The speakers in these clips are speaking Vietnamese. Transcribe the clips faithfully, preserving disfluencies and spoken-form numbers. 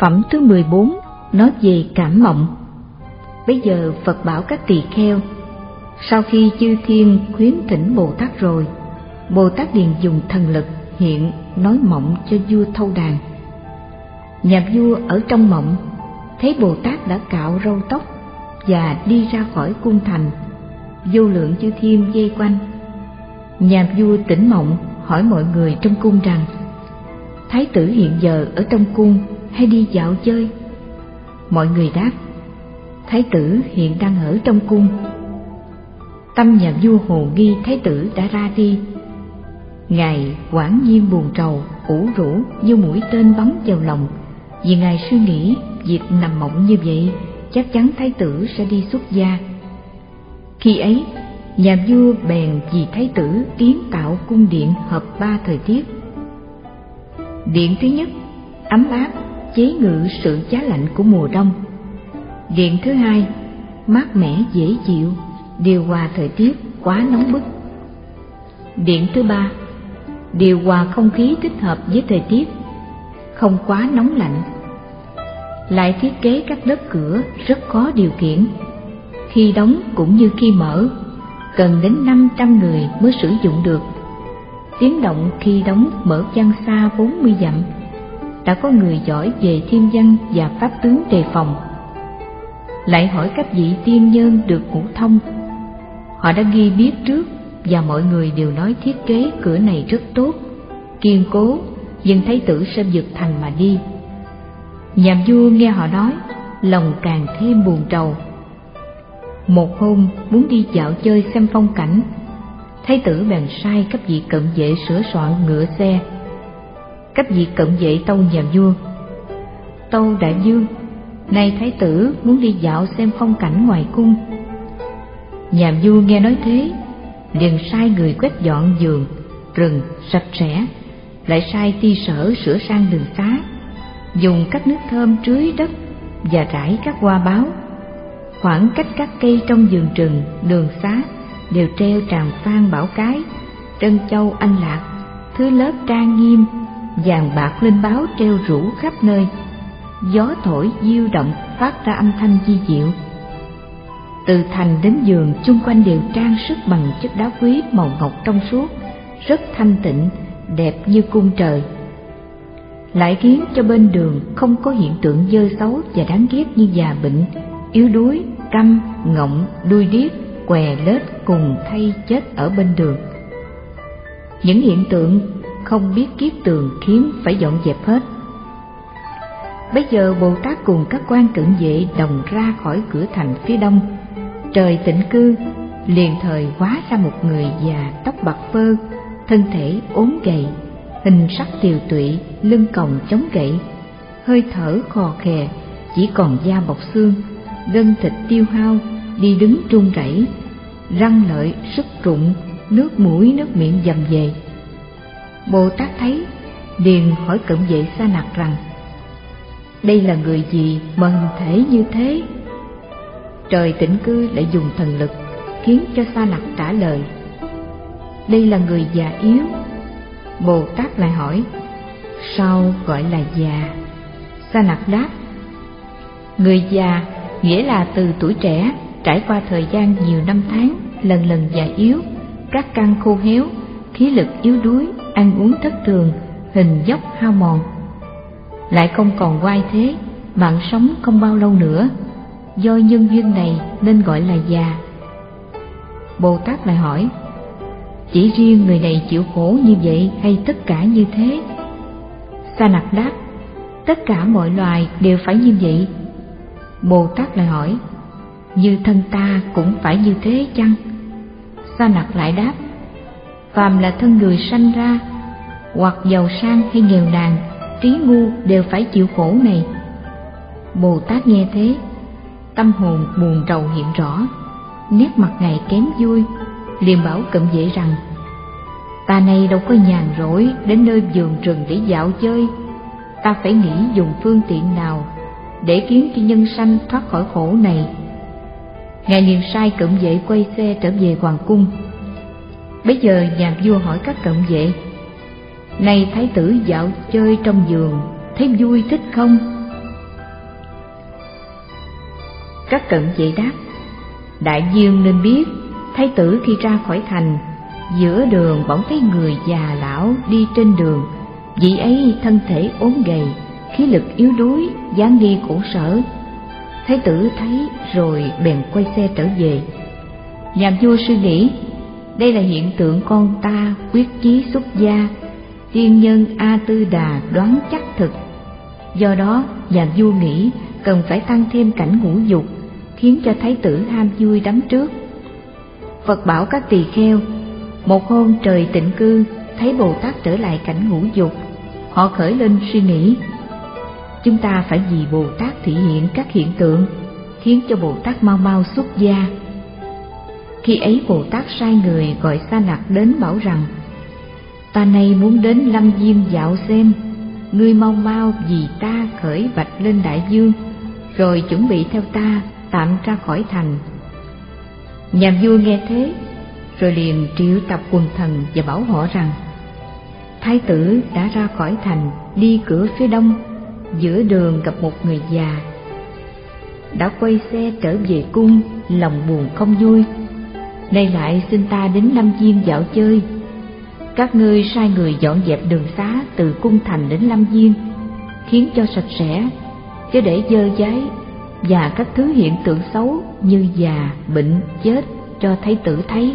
Phẩm thứ mười bốn nói về cảm mộng. Bây giờ Phật bảo các tỳ kheo, sau khi chư thiên khuyến thỉnh Bồ Tát rồi, Bồ Tát liền dùng thần lực hiện nói mộng cho vua Thâu Đàn. Nhà vua ở trong mộng thấy Bồ Tát đã cạo râu tóc và đi ra khỏi cung thành, vô lượng chư thiên vây quanh. Nhà vua tỉnh mộng hỏi mọi người trong cung rằng: Thái tử hiện giờ ở trong cung hay đi dạo chơi? Mọi người đáp: Thái tử hiện đang ở trong cung. Tâm nhà vua hồ nghi thái tử đã ra đi. Ngài quả nhiên buồn rầu, ủ rũ như mũi tên bắn vào lòng, vì Ngài suy nghĩ việc nằm mộng như vậy chắc chắn thái tử sẽ đi xuất gia. Khi ấy, nhà vua bèn vì thái tử kiến tạo cung điện hợp ba thời tiết. Điện thứ nhất ấm áp, chế ngự sự giá lạnh của mùa đông. Điện thứ hai mát mẻ dễ chịu, điều hòa thời tiết quá nóng bức. Điện thứ ba điều hòa không khí thích hợp với thời tiết, không quá nóng lạnh. Lại thiết kế các lớp cửa rất có điều kiện, khi đóng cũng như khi mở, cần đến năm trăm người mới sử dụng được. Tiếng động khi đóng mở văn xa bốn mươi dặm, đã có người giỏi về thiên văn và pháp tướng đề phòng. Lại hỏi các vị tiên nhân được ngũ thông, họ đã ghi biết trước và mọi người đều nói thiết kế cửa này rất tốt, kiên cố, nhưng thái tử sẽ vượt thành mà đi. Nhà vua nghe họ nói, lòng càng thêm buồn rầu. Một hôm muốn đi dạo chơi xem phong cảnh, thái tử bèn sai các vị cận vệ sửa soạn ngựa xe. Các vị cận vệ tâu nhà vua: Tâu đại vương, nay thái tử muốn đi dạo xem phong cảnh ngoài cung. Nhà vua nghe nói thế, liền sai người quét dọn vườn, rừng sạch sẽ, lại sai ty sở sửa sang đường xá, dùng các nước thơm trưới đất và rải các hoa báo. Khoảng cách các cây trong vườn rừng, đường xá đều treo tràng phan bảo cái, trân châu anh lạc, thứ lớp trang nghiêm, vàng bạc linh báo treo rủ khắp nơi. Gió thổi diêu động phát ra âm thanh vi diệu. Từ thành đến vườn chung quanh đều trang sức bằng chất đá quý màu ngọc trong suốt, rất thanh tịnh, đẹp như cung trời. Lại khiến cho bên đường không có hiện tượng dơ xấu và đáng ghét như già bệnh, yếu đuối, câm, ngọng, đuôi điếc, què lết cùng thay chết ở bên đường. Những hiện tượng không biết kiết tường khiến phải dọn dẹp hết. Bây giờ Bồ Tát cùng các quan cận vệ đồng ra khỏi cửa thành phía đông. Trời tịnh cư, liền thời hóa ra một người già tóc bạc phơ, thân thể ốm gầy, hình sắc tiều tụy, lưng còng chống gậy, hơi thở khò khè, chỉ còn da bọc xương, gân thịt tiêu hao, đi đứng run rẩy, răng lợi sức rụng, nước mũi nước miệng dầm về. Bồ Tát thấy, liền hỏi cận vệ Sa Nặc rằng: Đây là người gì mà hình thể như thế? Trời tĩnh cư lại dùng thần lực khiến cho Sa Nặc trả lời: Đây là người già yếu. Bồ Tát lại hỏi: Sao gọi là già? Sa Nặc đáp: Người già nghĩa là từ tuổi trẻ trải qua thời gian nhiều năm tháng, lần lần già yếu, các căn khô héo, khí lực yếu đuối, ăn uống thất thường, hình dốc hao mòn. Lại không còn oai thế, mạng sống không bao lâu nữa. Do nhân duyên này nên gọi là già. Bồ Tát lại hỏi: Chỉ riêng người này chịu khổ như vậy hay tất cả như thế? Sa Nặc đáp: Tất cả mọi loài đều phải như vậy. Bồ Tát lại hỏi: Như thân ta cũng phải như thế chăng? Sa Nặc lại đáp: Phàm là thân người sanh ra, hoặc giàu sang hay nghèo nàn, trí ngu đều phải chịu khổ này. Bồ Tát nghe thế, tâm hồn buồn rầu hiện rõ, nét mặt Ngài kém vui, liền bảo cận vệ rằng: Ta này đâu có nhàn rỗi đến nơi vườn rừng để dạo chơi, ta phải nghĩ dùng phương tiện nào để khiến cho nhân sanh thoát khỏi khổ này. Ngài liền sai cận vệ quay xe trở về hoàng cung. Bấy giờ nhà vua hỏi các cận vệ: Này thái tử dạo chơi trong vườn, thấy vui thích không? Các cận vệ đáp: đại vương nên biết, thái tử khi ra khỏi thành, giữa đường bỗng thấy người già lão đi trên đường. Vị ấy thân thể ốm gầy, khí lực yếu đuối, dáng đi khổ sở. Thái tử thấy rồi bèn quay xe trở về. Nhà vua suy nghĩ, đây là hiện tượng con ta quyết chí xuất gia, tiên nhân A Tư Đà đoán chắc thực. Do đó nhà vua nghĩ cần phải tăng thêm cảnh ngũ dục, khiến cho thái tử ham vui đắm trước. Phật bảo các tỳ kheo, một hôm trời tịnh cư, thấy Bồ Tát trở lại cảnh ngũ dục, họ khởi lên suy nghĩ, chúng ta phải vì Bồ Tát thị hiện các hiện tượng, khiến cho Bồ Tát mau mau xuất gia. Khi ấy Bồ Tát sai người gọi Sa Nặc đến bảo rằng, ta nay muốn đến Lâm Diêm dạo xem, ngươi mau mau vì ta khởi bạch lên đại vương, rồi chuẩn bị theo ta tạm ra khỏi thành. Nhà vua nghe thế, rồi liền triệu tập quần thần và bảo họ rằng, thái tử đã ra khỏi thành, đi cửa phía đông, giữa đường gặp một người già, đã quay xe trở về cung, lòng buồn không vui, nay lại xin ta đến Lâm Diêm dạo chơi. Các ngươi sai người dọn dẹp đường xá từ cung thành đến Lâm Diêm, khiến cho sạch sẽ, chứ để dơ dáy và các thứ hiện tượng xấu như già, bệnh, chết cho thái tử thấy.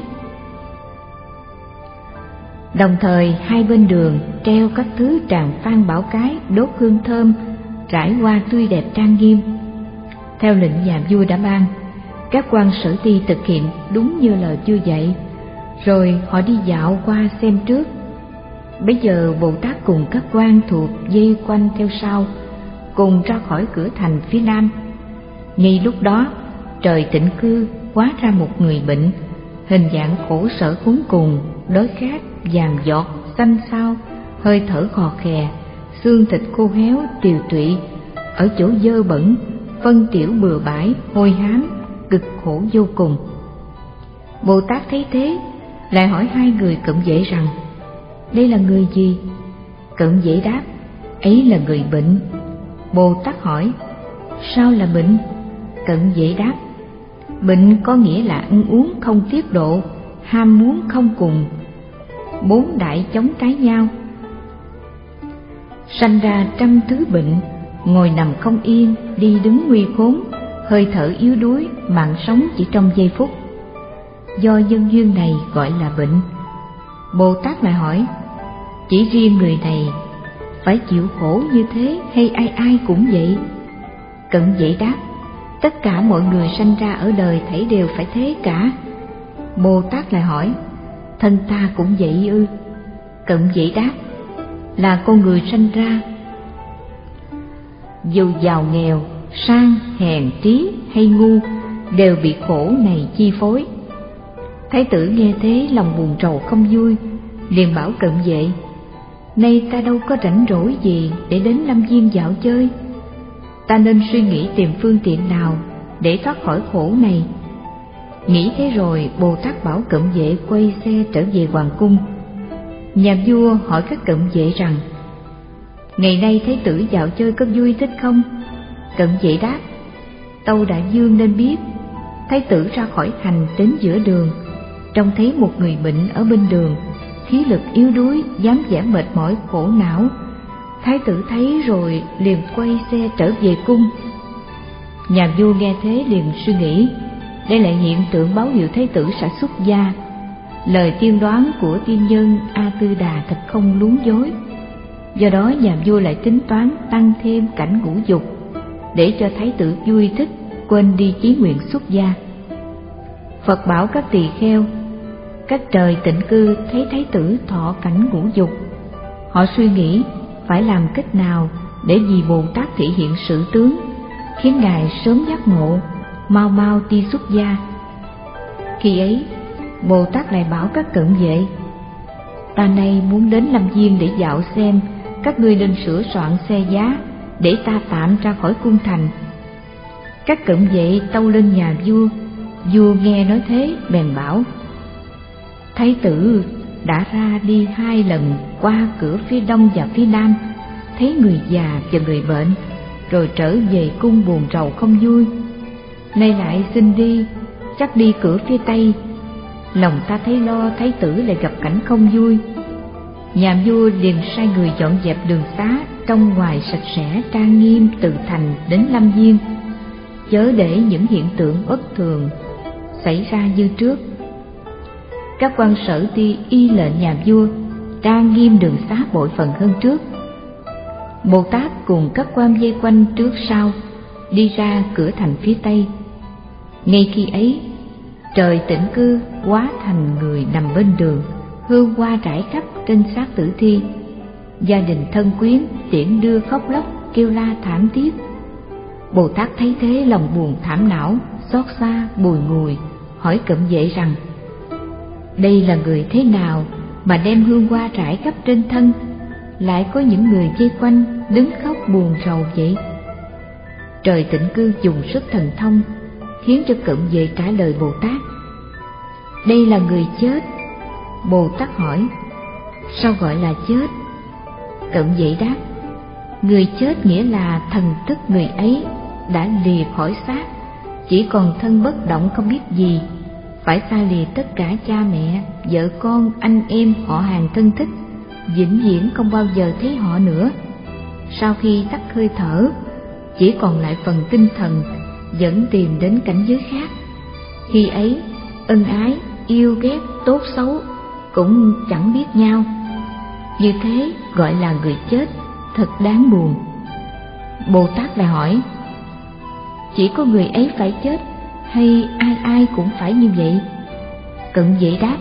Đồng thời hai bên đường treo các thứ tràng phan bảo cái, đốt hương thơm, rải hoa tươi đẹp trang nghiêm. Theo lệnh nhà vua đã ban, các quan sở ty thực hiện đúng như lời vua dạy, rồi họ đi dạo qua xem trước. Bấy giờ Bồ Tát cùng các quan thuộc dây quanh theo sau, cùng ra khỏi cửa thành phía nam. Ngay lúc đó trời tịnh cư, hóa ra một người bệnh, hình dạng khổ sở khốn cùng, đói khát, vàng giọt, xanh xao, hơi thở khò khè, xương thịt khô héo, tiều tụy, ở chỗ dơ bẩn, phân tiểu bừa bãi, hôi hám, cực khổ vô cùng. Bồ Tát thấy thế, lại hỏi hai người cận vệ rằng, đây là người gì? Cận vệ đáp, ấy là người bệnh. Bồ Tát hỏi, sao là bệnh? Cận vệ đáp, bệnh có nghĩa là ăn uống không tiết độ, ham muốn không cùng, bốn đại chống trái nhau, sanh ra trăm thứ bệnh, ngồi nằm không yên, đi đứng nguy khốn, hơi thở yếu đuối, mạng sống chỉ trong giây phút. Do nhân duyên này gọi là bệnh. Bồ Tát lại hỏi, chỉ riêng người này phải chịu khổ như thế hay ai ai cũng vậy? Cận vệ đáp, tất cả mọi người sanh ra ở đời thảy đều phải thế cả. Bồ Tát lại hỏi, thân ta cũng vậy ư? Cận vệ đáp, là con người sanh ra, dù giàu nghèo, sang hèn trí hay ngu, đều bị khổ này chi phối. Thái tử nghe thế lòng buồn rầu không vui, liền bảo cận vệ, nay ta đâu có rảnh rỗi gì để đến Lâm Diêm dạo chơi, ta nên suy nghĩ tìm phương tiện nào để thoát khỏi khổ này. Nghĩ thế rồi Bồ Tát bảo cận vệ quay xe trở về hoàng cung. Nhà vua hỏi các cận vệ rằng, ngày nay thái tử dạo chơi có vui thích không? Cận vệ đáp, tâu đại vương nên biết, thái tử ra khỏi thành đến giữa đường, trông thấy một người bệnh ở bên đường, khí lực yếu đuối, dáng vẻ mệt mỏi khổ não. Thái tử thấy rồi liền quay xe trở về cung. Nhà vua nghe thế liền suy nghĩ, đây là hiện tượng báo hiệu thái tử sẽ xuất gia. Lời tiên đoán của tiên nhân A Tư Đà thật không luống dối. Do đó nhà vua lại tính toán tăng thêm cảnh ngũ dục, để cho thái tử vui thích, quên đi chí nguyện xuất gia. Phật bảo các tỳ kheo, các trời tịnh cư thấy thái tử thọ cảnh ngũ dục, họ suy nghĩ phải làm cách nào để vì Bồ Tát thị hiện sự tướng, khiến ngài sớm giác ngộ, mau mau đi xuất gia. Khi ấy Bồ Tát lại bảo các cận vệ, ta nay muốn đến Lâm Diêm để dạo xem, các ngươi nên sửa soạn xe giá để ta tạm ra khỏi cung thành. Các cận vệ tâu lên nhà vua. Vua nghe nói thế bèn bảo, thái tử đã ra đi hai lần qua cửa phía đông và phía nam, thấy người già và người bệnh, rồi trở về cung buồn rầu không vui. nay lại xin đi, chắc đi cửa phía tây. Lòng ta thấy lo thái tử lại gặp cảnh không vui. Nhà vua liền sai người dọn dẹp đường xá trong ngoài sạch sẽ trang nghiêm từ thành đến lâm viên, chớ để những hiện tượng bất thường xảy ra như trước. Các quan sở ti y lệnh nhà vua trang nghiêm đường xá bội phần hơn trước. Bồ Tát cùng các quan vây quanh trước sau đi ra cửa thành phía tây. Ngay khi ấy, trời tĩnh cư hóa thành người nằm bên đường, hương hoa rải khắp trên xác tử thi. Gia đình thân quyến tiễn đưa khóc lóc kêu la thảm thiết. Bồ Tát thấy thế lòng buồn thảm não, xót xa bùi ngùi, hỏi Cận Vệ rằng: đây là người thế nào mà đem hương hoa rải khắp trên thân, lại có những người vây quanh đứng khóc buồn rầu vậy? Trời tĩnh cư dùng sức thần thông khiến cho Cận Vệ trả lời Bồ Tát: đây là người chết. Bồ Tát hỏi: sao gọi là chết? Cận Vệ đáp: người chết nghĩa là thần thức người ấy đã lìa khỏi xác, chỉ còn thân bất động không biết gì, phải xa lìa tất cả cha mẹ, vợ con, anh em, họ hàng thân thích, vĩnh viễn không bao giờ thấy họ nữa. Sau khi tắt hơi thở, chỉ còn lại phần tinh thần dẫn tìm đến cảnh giới khác. Khi ấy, ân ái, yêu ghét, tốt xấu cũng chẳng biết nhau. Như thế gọi là người chết, thật đáng buồn. Bồ Tát lại hỏi: chỉ có người ấy phải chết hay ai ai cũng phải như vậy? Cận Vệ đáp: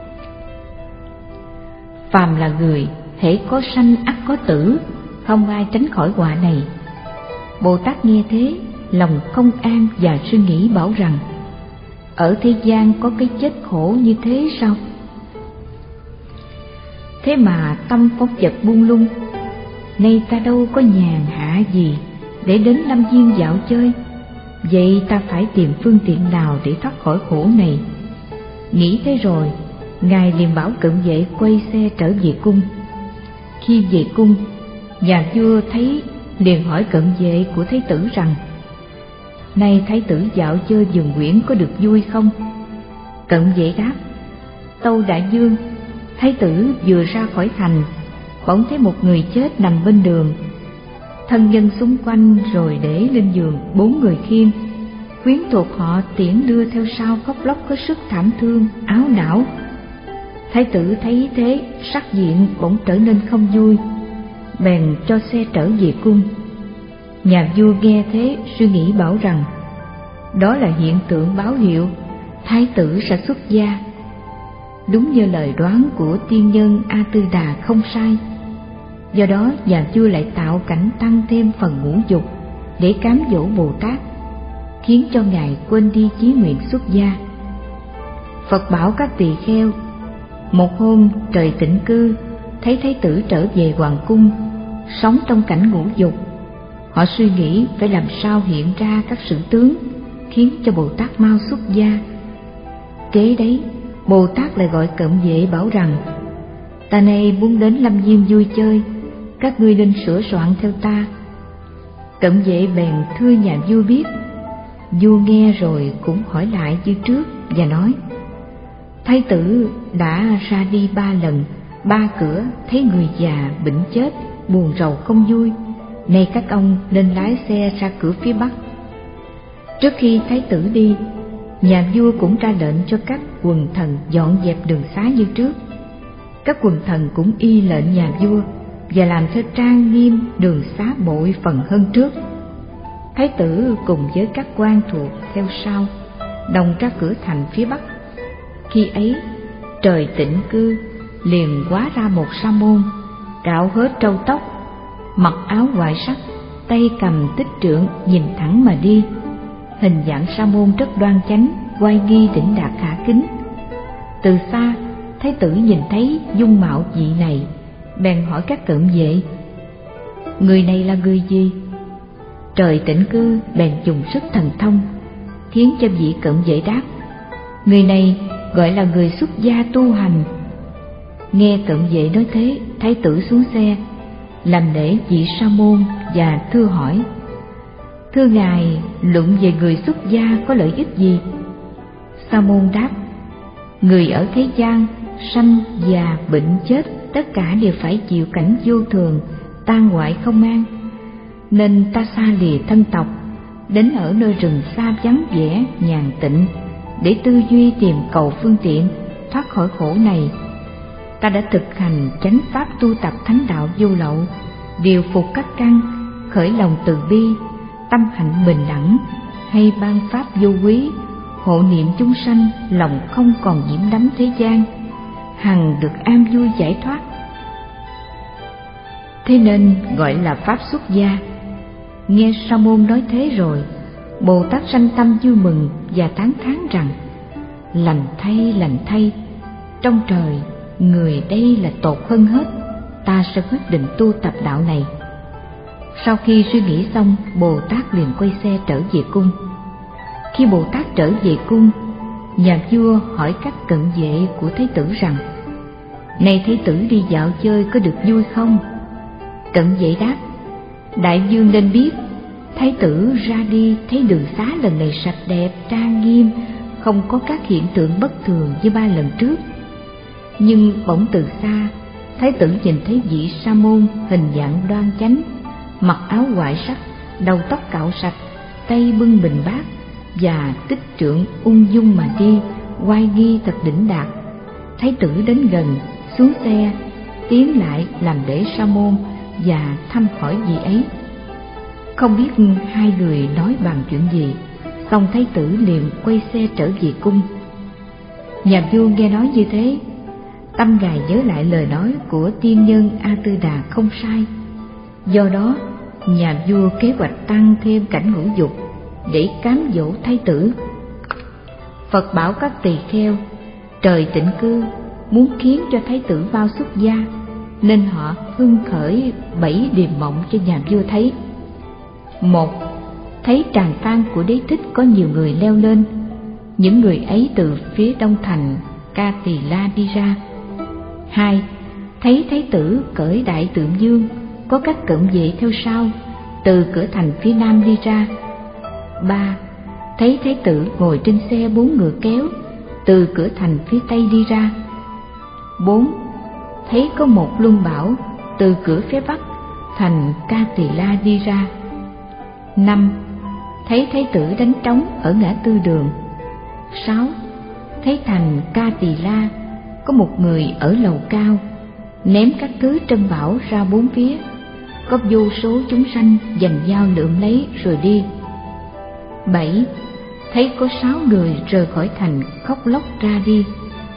phàm là người, hễ có sanh ắt có tử, không ai tránh khỏi họa này. Bồ Tát nghe thế, lòng không an và suy nghĩ bảo rằng: ở thế gian có cái chết khổ như thế sao? Thế mà tâm phóng dật buông lung, nay ta đâu có nhàn hạ gì để đến lâm viên dạo chơi, vậy ta phải tìm phương tiện nào để thoát khỏi khổ này. Nghĩ thế rồi, Ngài liền bảo Cận Vệ quay xe trở về cung. Khi về cung, nhà vua thấy liền hỏi Cận Vệ của thái tử rằng: nay thái tử dạo chơi vườn quyển có được vui không? Cận Vệ đáp: tâu đại vương, thái tử vừa ra khỏi thành, bỗng thấy một người chết nằm bên đường. Thân nhân xung quanh rồi để lên giường bốn người khiêng, quyến thuộc họ tiễn đưa theo sau khóc lóc có sức thảm thương, áo não. Thái tử thấy thế, sắc diện bỗng trở nên không vui, bèn cho xe trở về cung. Nhà vua nghe thế suy nghĩ bảo rằng: đó là hiện tượng báo hiệu thái tử sẽ xuất gia. Đúng như lời đoán của tiên nhân A Tư Đà không sai. Do đó nhà vua lại tạo cảnh tăng thêm phần ngũ dục để cám dỗ Bồ Tát, khiến cho Ngài quên đi chí nguyện xuất gia. Phật bảo các tỳ kheo: một hôm trời tĩnh cư, thấy thái tử trở về hoàng cung, sống trong cảnh ngũ dục. Họ suy nghĩ phải làm sao hiện ra các sự tướng khiến cho Bồ Tát mau xuất gia. Kế đấy, Bồ Tát lại gọi Cận Vệ bảo rằng: ta nay muốn đến lâm viên vui chơi, các ngươi nên sửa soạn theo ta. Cận Vệ bèn thưa nhà vua biết. Vua nghe rồi cũng hỏi lại như trước và nói: thái tử đã ra đi ba lần, ba cửa thấy người già bệnh chết, buồn rầu không vui, nay các ông nên lái xe ra cửa phía bắc. Trước khi thái tử đi, nhà vua cũng ra lệnh cho các quần thần dọn dẹp đường xá như trước. Các quần thần cũng y lệnh nhà vua và làm cho trang nghiêm đường xá bội phần hơn trước. Thái tử cùng với các quan thuộc theo sau, đồng ra cửa thành phía bắc. Khi ấy, trời tĩnh cư liền hóa ra một sa môn, rạo hết râu tóc, mặc áo hoại sắc, tay cầm tích trượng, nhìn thẳng mà đi. Hình dạng sa môn rất đoan chánh, oai nghi đỉnh đạt khả kính. Từ xa, thái tử nhìn thấy dung mạo vị này, bèn hỏi các Cận Vệ: người này là người gì? Trời tĩnh cư bèn dùng sức thần thông, khiến cho vị Cận Vệ đáp: người này gọi là người xuất gia tu hành. Nghe Cận Vệ nói thế, thái tử xuống xe, làm lễ vị sa môn và thưa hỏi: Thưa Ngài, luận về người xuất gia có lợi ích gì? Sa môn đáp: người ở thế gian, sanh già bệnh chết, tất cả đều phải chịu cảnh vô thường, tan hoại không an. Nên ta xa lìa thân tộc, đến ở nơi rừng xa vắng vẻ nhàn tịnh, để tư duy tìm cầu phương tiện thoát khỏi khổ này. Ta đã thực hành chánh pháp tu tập thánh đạo vô lậu, điều phục các căn, khởi lòng từ bi, tâm hạnh bình đẳng, hay ban pháp vô quý, hộ niệm chúng sanh, lòng không còn nhiễm đắm thế gian, hằng được an vui giải thoát. Thế nên gọi là pháp xuất gia. Nghe Sa môn nói thế rồi, Bồ Tát sanh tâm vui mừng và tán thán rằng: lành thay, lành thay, trong trời người đây là tột hơn hết, ta sẽ quyết định tu tập đạo này. Sau khi suy nghĩ xong, Bồ Tát liền quay xe trở về cung. Khi Bồ Tát trở về cung, nhà vua hỏi các cận vệ của Thái tử rằng: này Thái tử đi dạo chơi có được vui không? Cận vệ đáp: đại vương nên biết, Thái tử ra đi thấy đường xá lần này sạch đẹp, trang nghiêm, không có các hiện tượng bất thường như ba lần trước. Nhưng bỗng từ xa, Thái tử nhìn thấy vị Sa môn hình dạng đoan chánh, mặc áo ngoại sắc, đầu tóc cạo sạch, tay bưng bình bát và tích trượng ung dung mà đi, oai nghi thật đỉnh đạt. Thái tử đến gần, xuống xe, tiến lại làm lễ Sa môn và thăm hỏi vị ấy. Không biết hai người nói bàn chuyện gì, xong Thái tử liền quay xe trở về cung. Nhà vua nghe nói như thế, tâm ngài nhớ lại lời nói của tiên nhân A Tư Đà không sai. Do đó, nhà vua kế hoạch tăng thêm cảnh ngũ dục để cám dỗ Thái tử. Phật bảo các tỳ kheo, trời tịnh cư muốn khiến cho Thái tử mau xuất gia, nên họ hưng khởi bảy điềm mộng cho nhà vua thấy. Một, thấy tràng than của Đế Thích có nhiều người leo lên. Những người ấy từ phía đông thành Ca Tỳ La đi ra. Hai, thấy Thái tử cởi đại tượng dương, có các cận vệ theo sau, từ cửa thành phía nam đi ra. Ba, thấy Thái tử ngồi trên xe bốn ngựa kéo, từ cửa thành phía tây đi ra. Bốn, thấy có một luân bảo từ cửa phía bắc thành Ca Tỳ La đi ra. Năm, thấy Thái tử đánh trống ở ngã tư đường. Sáu, thấy thành Ca Tỳ La có một người ở lầu cao, ném các thứ trân bảo ra bốn phía, có vô số chúng sanh giành dao lượm lấy rồi đi. Bảy, thấy có sáu người rời khỏi thành khóc lóc ra đi.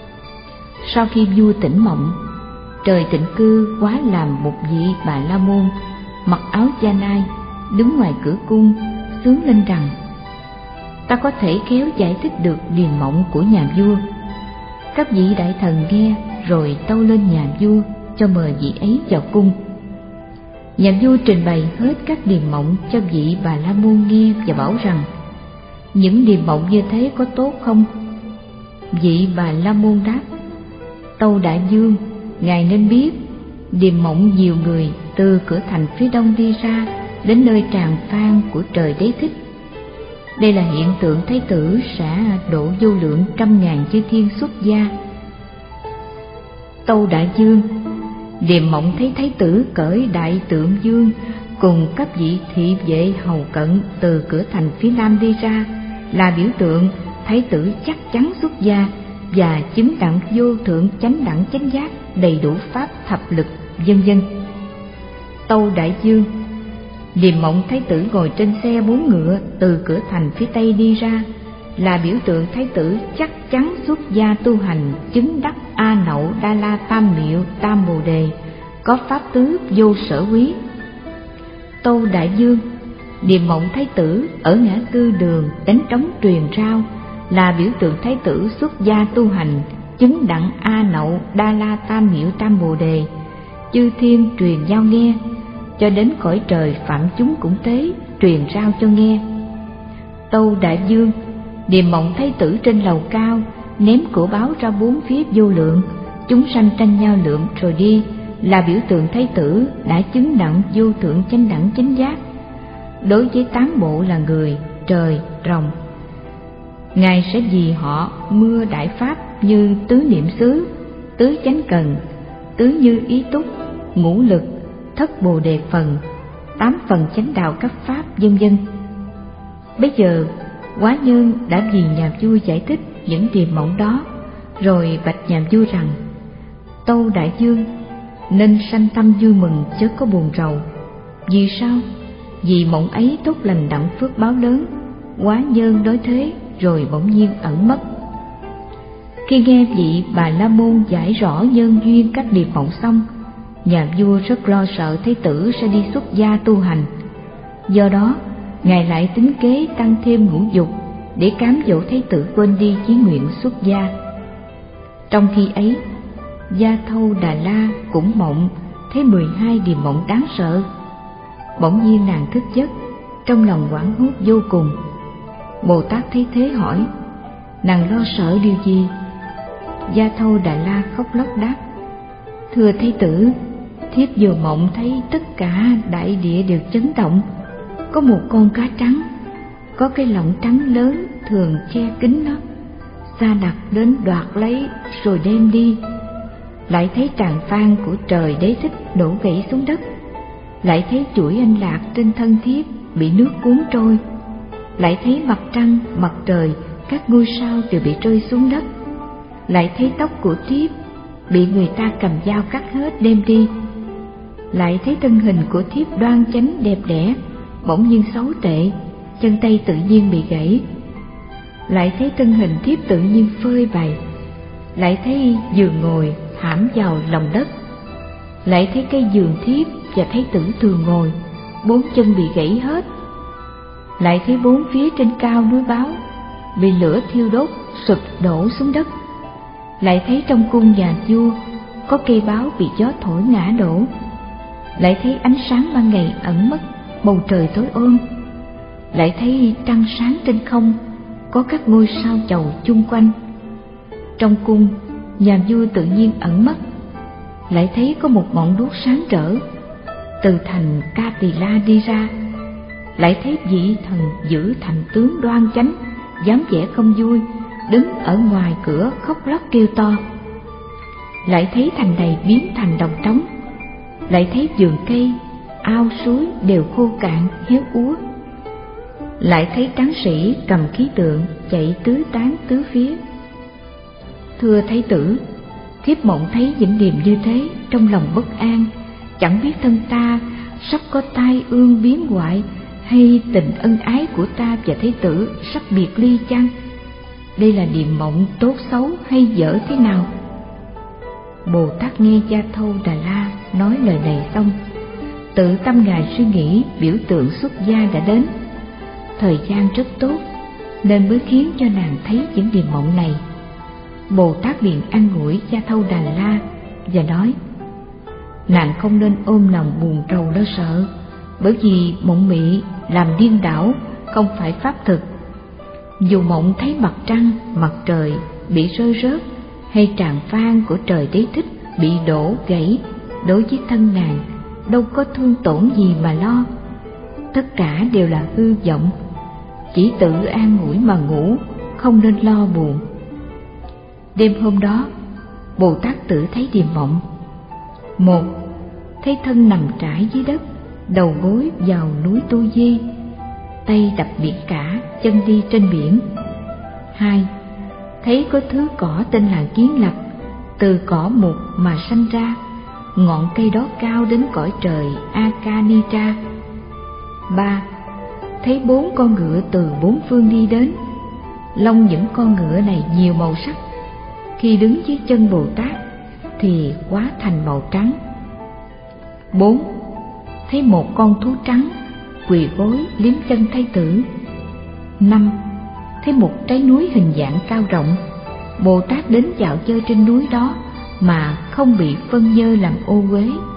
Sau khi vua tỉnh mộng, trời tịnh cư hóa làm một vị Bà La Môn, mặc áo da nai, đứng ngoài cửa cung, xướng lên rằng: ta có thể khéo giải thích được điềm mộng của nhà vua. Các vị đại thần nghe rồi tâu lên nhà vua cho mời vị ấy vào cung. Nhà vua trình bày hết các điềm mộng cho vị Bà La Môn nghe và bảo rằng: những điềm mộng như thế có tốt không? Vị Bà La Môn đáp: tâu đại vương, ngài nên biết, điềm mộng nhiều người từ cửa thành phía đông đi ra đến nơi tràng phan của trời Đế Thích. Đây là hiện tượng Thái tử sẽ độ vô lượng trăm ngàn chư thiên xuất gia. Tâu đại vương, điềm mộng thấy Thái tử cởi đại tượng dương cùng các vị thị vệ hầu cận từ cửa thành phía nam đi ra là biểu tượng Thái tử chắc chắn xuất gia và chứng đặng vô thượng chánh đẳng chánh giác, đầy đủ pháp thập lực, vân vân. Tâu đại vương, điềm mộng Thái tử ngồi trên xe bốn ngựa từ cửa thành phía tây đi ra là biểu tượng Thái tử chắc chắn xuất gia tu hành, chứng đắc A Nậu Đa La Tam Miệu Tam Bồ Đề, có pháp tứ vô sở quý. Tâu đại vương, điềm mộng Thái tử ở ngã tư đường đánh trống truyền rao là biểu tượng Thái tử xuất gia tu hành, chứng đặng A Nậu Đa La Tam Miệu Tam Bồ Đề, chư thiên truyền giao nghe, cho đến cõi trời phạm chúng cũng tế truyền rao cho nghe. Tâu đại vương, điềm mộng Thái tử trên lầu cao ném của báo ra bốn phía vô lượng, chúng sanh tranh nhau lượm rồi đi, là biểu tượng Thái tử đã chứng đặng vô thượng chánh đẳng chánh giác. đối với tám bộ là người, trời, rồng. Ngài sẽ vì họ mưa đại pháp như tứ niệm xứ, tứ chánh cần, tứ như ý túc, ngũ lực, thất bồ đề phần, tám phần chánh đạo các pháp, vân vân. Bây giờ Quá Nhân đã vì nhà vua giải thích những điềm mộng đó, rồi bạch nhà vua rằng: Tâu đại vương, nên sanh tâm vui mừng chớ có buồn rầu. Vì sao? Vì mộng ấy tốt lành đặng phước báo lớn. Quá Nhân nói thế rồi bỗng nhiên ẩn mất. Khi nghe vị Bà La Môn giải rõ nhân duyên các điềm mộng xong, nhà vua rất lo sợ thái tử sẽ đi xuất gia tu hành. Do đó ngài lại tính kế tăng thêm ngũ dục để cám dỗ thái tử quên đi chí nguyện xuất gia. Trong khi ấy, Gia Thâu Đà La cũng mộng thấy mười hai điềm mộng đáng sợ. Bỗng nhiên nàng thức giấc, trong lòng hoảng hốt vô cùng. Bồ Tát thấy thế hỏi: Nàng lo sợ điều gì? Gia Thâu Đà La khóc lóc đáp: Thưa thái tử, thiếp vừa mộng thấy tất cả đại địa đều chấn động. Có một con cá trắng, có cái lọng trắng lớn thường che kín nó. Sa Đạt đến đoạt lấy rồi đem đi. Lại thấy tràng phan của trời Đế Thích đổ gãy xuống đất. Lại thấy chuỗi anh lạc trên thân thiếp bị nước cuốn trôi. Lại thấy mặt trăng, mặt trời, các ngôi sao đều bị rơi xuống đất. Lại thấy tóc của thiếp bị người ta cầm dao cắt hết đem đi. Lại thấy thân hình của thiếp đoan chánh đẹp đẽ, bỗng nhiên xấu tệ, chân tay tự nhiên bị gãy. Lại thấy thân hình thiếp tự nhiên phơi bày. Lại thấy giường ngồi hãm vào lòng đất. Lại thấy cây giường thiếp và thái tử thường ngồi, bốn chân bị gãy hết. Lại thấy bốn phía trên cao núi báo bị lửa thiêu đốt sụp đổ xuống đất. Lại thấy trong cung nhà vua có cây báo bị gió thổi ngã đổ. Lại thấy ánh sáng ban ngày ẩn mất, bầu trời tối ôm. Lại thấy trăng sáng trên không, có các ngôi sao chầu chung quanh. Trong cung, nhà vua tự nhiên ẩn mất. Lại thấy có một ngọn đuốc sáng rỡ từ thành Ca Tỳ La đi ra. Lại thấy vị thần giữ thành tướng đoan chánh, dáng vẻ không vui, đứng ở ngoài cửa khóc lóc kêu to. Lại thấy thành này biến thành đồng trống. Lại thấy vườn cây, ao suối đều khô cạn héo úa. Lại thấy tráng sĩ cầm khí tượng chạy tứ tán tứ phía. Thưa thái tử, thiếp mộng thấy những điềm như thế, trong lòng bất an, chẳng biết thân ta sắp có tai ương biến hoại, hay tình ân ái của ta và thái tử sắp biệt ly chăng? Đây là điềm mộng tốt xấu hay dở thế nào? Bồ Tát nghe Gia Thâu Đà La nói lời này xong, tự tâm ngài suy nghĩ biểu tượng xuất gia đã đến. Thời gian rất tốt nên mới khiến cho nàng thấy những điềm mộng này. Bồ Tát liền an ủi Gia Thâu Đà La và nói: Nàng không nên ôm lòng buồn rầu lo sợ, bởi vì mộng mị làm điên đảo, không phải pháp thực. Dù mộng thấy mặt trăng, mặt trời bị rơi rớt, hay tràng phan của trời Đế Thích bị đổ gãy, đối với thân nàng đâu có thương tổn gì mà lo. Tất cả đều là hư vọng, chỉ tự an ủi mà ngủ, không nên lo buồn. Đêm hôm đó, Bồ Tát tự thấy điềm mộng. Một, thấy thân nằm trải dưới đất, đầu gối vào núi Tu Di, tay đập biển cả, chân đi trên biển. Hai, thấy có thứ cỏ tên là kiến lập, từ cỏ mục mà sanh ra, ngọn cây đó cao đến cõi trời Akanitra. Ba, thấy bốn con ngựa từ bốn phương đi đến, lông những con ngựa này nhiều màu sắc. Khi đứng dưới chân Bồ Tát thì hóa thành màu trắng. Bốn, thấy một con thú trắng quỳ gối liếm chân thái tử. Năm, thấy một trái núi hình dạng cao rộng. Bồ Tát đến dạo chơi trên núi đó mà không bị phân dơ làm ô uế.